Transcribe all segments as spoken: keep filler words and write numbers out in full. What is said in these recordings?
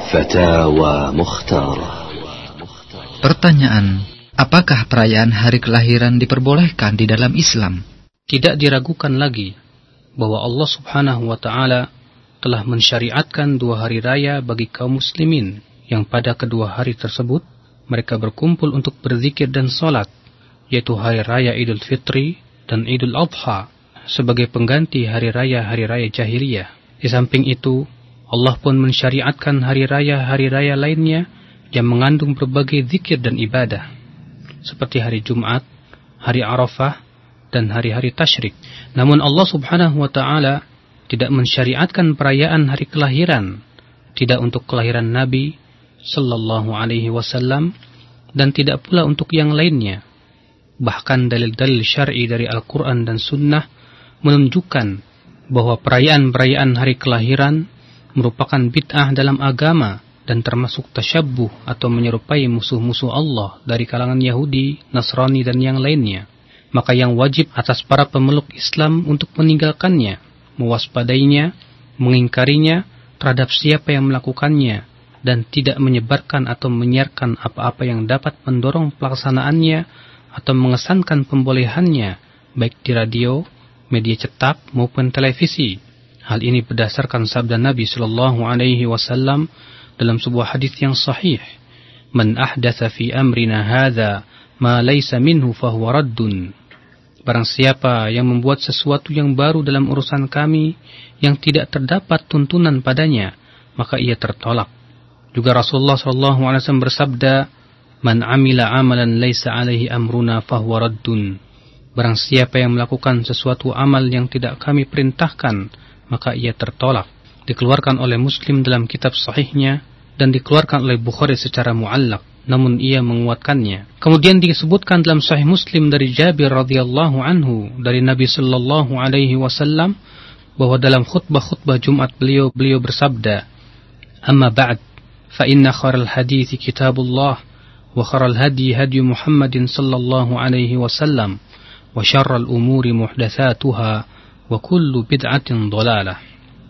فتاوى مختارة. Pertanyaan, apakah perayaan hari kelahiran diperbolehkan di dalam Islam? Tidak diragukan lagi bahwa Allah Subhanahu wa Ta'ala telah mensyariatkan dua hari raya bagi kaum muslimin, yang pada kedua hari tersebut mereka berkumpul untuk berzikir dan sholat, yaitu hari raya Idul Fitri dan Idul Adha sebagai pengganti hari raya-hari raya jahiliyah. Di samping itu, Allah pun mensyariatkan hari raya-hari raya lainnya yang mengandung berbagai zikir dan ibadah, seperti hari Jumat, hari Arafah, dan hari-hari tasyrik. Namun Allah Subhanahu wa Ta'ala tidak mensyariatkan perayaan hari kelahiran, tidak untuk kelahiran Nabi Sallallahu Alaihi Wasallam, dan tidak pula untuk yang lainnya. Bahkan dalil-dalil syar'i dari Al-Quran dan Sunnah menunjukkan bahwa perayaan-perayaan hari kelahiran merupakan bid'ah dalam agama dan termasuk tasyabbuh atau menyerupai musuh-musuh Allah dari kalangan Yahudi, Nasrani, dan yang lainnya. Maka yang wajib atas para pemeluk Islam untuk meninggalkannya, mewaspadainya, mengingkarinya terhadap siapa yang melakukannya, dan tidak menyebarkan atau menyiarkan apa-apa yang dapat mendorong pelaksanaannya atau mengesankan pembolehannya, baik di radio, media cetak, maupun televisi. Hal ini berdasarkan sabda Nabi Sallallahu Alaihi Wasallam dalam sebuah hadis yang sahih, "Man ahdatha fi amrina hadza ma laysa minhu fahuwa raddun." Barang siapa yang membuat sesuatu yang baru dalam urusan kami yang tidak terdapat tuntunan padanya, maka ia tertolak. Juga Rasulullah Sallallahu Alaihi Wasallam bersabda, "Man amila amalan laysa alaihi amruna fahuwa raddun." Barang siapa yang melakukan sesuatu amal yang tidak kami perintahkan, maka ia tertolak. Dikeluarkan oleh Muslim dalam kitab sahihnya dan dikeluarkan oleh Bukhari secara mu'allaq, namun ia menguatkannya. Kemudian disebutkan dalam Sahih Muslim dari Jabir radhiyallahu anhu dari Nabi sallallahu alaihi wasallam bahwa dalam khutbah-khutbah Jumat beliau beliau bersabda, "Amma ba'd, fa inna khairal hadithi kitabullah wa khairal hadi hadi Muhammadin sallallahu alaihi wasallam wa syarral umuri muhdatsatuha wa kullu bid'atin dhalalah."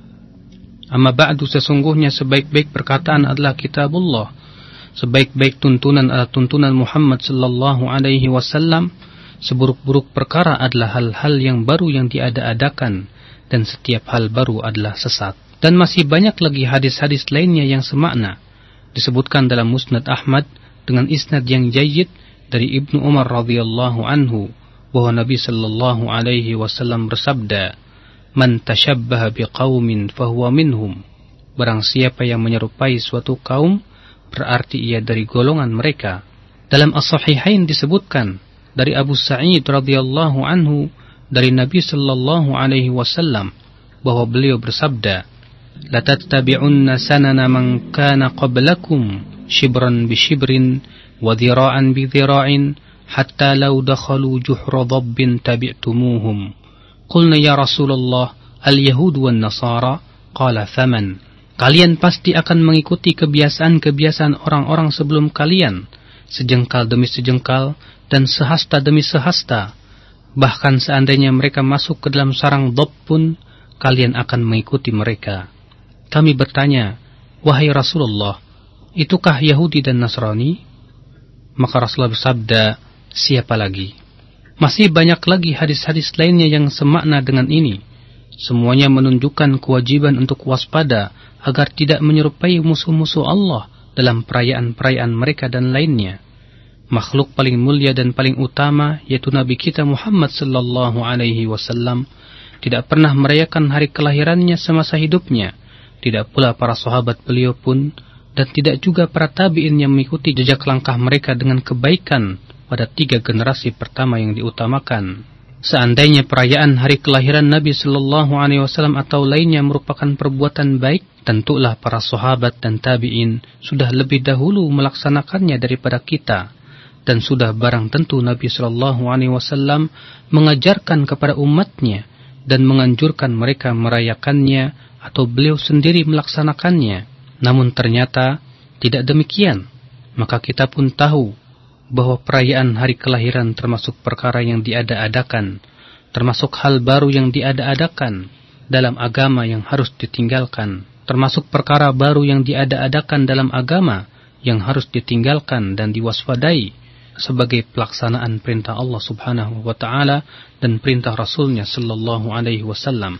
Amma ba'du, sesungguhnya sebaik-baik perkataan adalah kitabullah, sebaik-baik tuntunan adalah tuntunan Muhammad sallallahu alaihi wasallam, seburuk-buruk perkara adalah hal-hal yang baru yang diada-adakan, dan setiap hal baru adalah sesat. Dan masih banyak lagi hadis-hadis lainnya yang semakna. Disebutkan dalam Musnad Ahmad dengan isnad yang jayyid dari Ibnu Umar radhiyallahu anhu bahwa Nabi sallallahu alaihi wasallam bersabda, "Man tashabbaha biqaumin fahuwa minhum." Barang siapa yang menyerupai suatu kaum, berarti ia dari golongan mereka. Dalam As-Sahihain disebutkan dari Abu Sa'id radhiyallahu anhu dari Nabi sallallahu alaihi wasallam bahwa beliau bersabda, "La tattabi'unna sanana man kana qablakum shibran bi shibrin wa dhira'an bi dhira'in hatta law dakhalu juhra dhabbin tabi'tumuhum." Qulna ya Rasulullah, al-Yahud wan Nasara? Qala faman? Kalian pasti akan mengikuti kebiasaan-kebiasaan orang-orang sebelum kalian, sejengkal demi sejengkal dan sehasta demi sehasta. Bahkan seandainya mereka masuk ke dalam sarang dhab pun, kalian akan mengikuti mereka. Kami bertanya, "Wahai Rasulullah, itukah Yahudi dan Nasrani?" Maka Rasulullah bersabda, "Siapa lagi?" Masih banyak lagi hadis-hadis lainnya yang semakna dengan ini. Semuanya menunjukkan kewajiban untuk waspada agar tidak menyerupai musuh-musuh Allah dalam perayaan-perayaan mereka dan lainnya. Makhluk paling mulia dan paling utama, yaitu Nabi kita Muhammad sallallahu alaihi wasallam, tidak pernah merayakan hari kelahirannya semasa hidupnya. Tidak pula para sahabat beliau pun, dan tidak juga para tabi'in yang mengikuti jejak langkah mereka dengan kebaikan pada tiga generasi pertama yang diutamakan. Seandainya perayaan hari kelahiran Nabi sallallahu alaihi wasallam atau lainnya merupakan perbuatan baik, tentulah para sahabat dan tabi'in sudah lebih dahulu melaksanakannya daripada kita, dan sudah barang tentu Nabi sallallahu alaihi wasallam mengajarkan kepada umatnya dan menganjurkan mereka merayakannya atau beliau sendiri melaksanakannya. Namun ternyata tidak demikian. Maka kita pun tahu bahwa perayaan hari kelahiran termasuk perkara yang diada-adakan, termasuk hal baru yang diada-adakan dalam agama yang harus ditinggalkan. termasuk perkara baru yang diada-adakan dalam agama yang harus ditinggalkan dan diwaspadai sebagai pelaksanaan perintah Allah Subhanahu wa taala dan perintah Rasulnya sallallahu alaihi wasallam.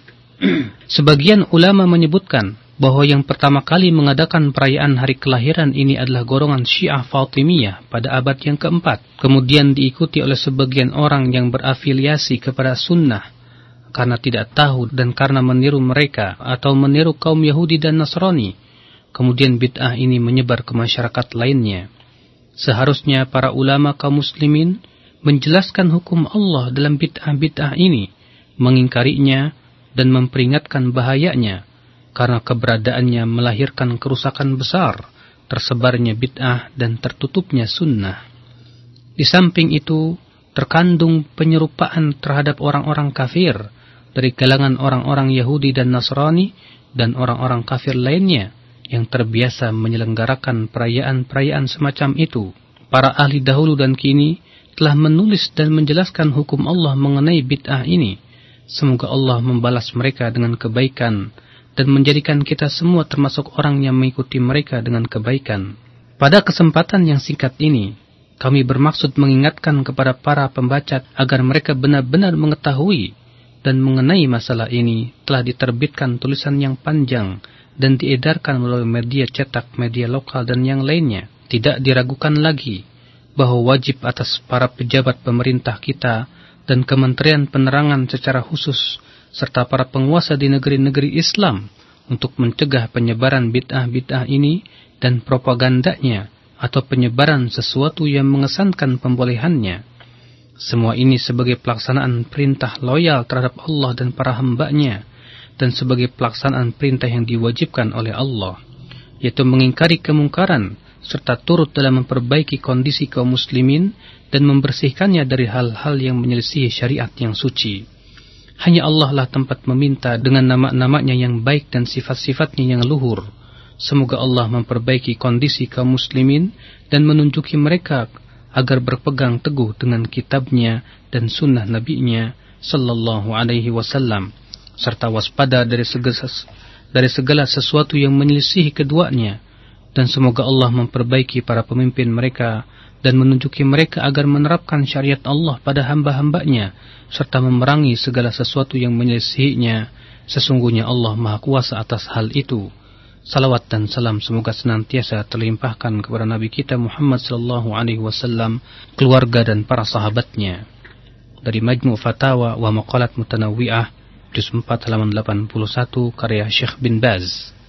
Sebagian ulama menyebutkan bahwa yang pertama kali mengadakan perayaan hari kelahiran ini adalah golongan Syiah Fatimiyah pada abad yang keempat. Kemudian diikuti oleh sebagian orang yang berafiliasi kepada sunnah karena tidak tahu dan karena meniru mereka atau meniru kaum Yahudi dan Nasrani. Kemudian bid'ah ini menyebar ke masyarakat lainnya. Seharusnya para ulama kaum muslimin menjelaskan hukum Allah dalam bid'ah-bid'ah ini, mengingkarinya dan memperingatkan bahayanya, karena keberadaannya melahirkan kerusakan besar, tersebarnya bid'ah dan tertutupnya sunnah. Di samping itu, terkandung penyerupaan terhadap orang-orang kafir dari kalangan orang-orang Yahudi dan Nasrani dan orang-orang kafir lainnya yang terbiasa menyelenggarakan perayaan-perayaan semacam itu. Para ahli dahulu dan kini telah menulis dan menjelaskan hukum Allah mengenai bid'ah ini. Semoga Allah membalas mereka dengan kebaikan dan menjadikan kita semua termasuk orang yang mengikuti mereka dengan kebaikan. Pada kesempatan yang singkat ini, kami bermaksud mengingatkan kepada para pembaca agar mereka benar-benar mengetahui dan mengenai masalah ini. Telah diterbitkan tulisan yang panjang dan diedarkan melalui media cetak, media lokal dan yang lainnya. Tidak diragukan lagi bahwa wajib atas para pejabat pemerintah kita dan Kementerian Penerangan secara khusus serta para penguasa di negeri-negeri Islam untuk mencegah penyebaran bid'ah-bid'ah ini dan propagandanya atau penyebaran sesuatu yang mengesankan pembolehannya. Semua ini sebagai pelaksanaan perintah loyal terhadap Allah dan para hamba-Nya dan sebagai pelaksanaan perintah yang diwajibkan oleh Allah, yaitu mengingkari kemungkaran serta turut dalam memperbaiki kondisi kaum muslimin dan membersihkannya dari hal-hal yang menyelisihi syariat yang suci. Hanya Allah lah tempat meminta dengan nama-namanya yang baik dan sifat-sifatnya yang luhur. Semoga Allah memperbaiki kondisi kaum muslimin dan menunjuki mereka agar berpegang teguh dengan kitabnya dan sunnah nabinya sallallahu alaihi wasallam, serta waspada dari segala, dari segala sesuatu yang menyelisihi keduanya. Dan semoga Allah memperbaiki para pemimpin mereka dan menunjuki mereka agar menerapkan syariat Allah pada hamba-hambanya serta memerangi segala sesuatu yang menyelisihinya. Sesungguhnya Allah Maha Kuasa atas hal itu. Salawat dan salam semoga senantiasa terlimpahkan kepada Nabi kita Muhammad sallallahu alaihi wasallam, keluarga dan para sahabatnya. Dari Majmu' Fatawa wa Maqalat Mutanawwi'ah, juz empat halaman delapan puluh satu, karya Syekh bin Baz.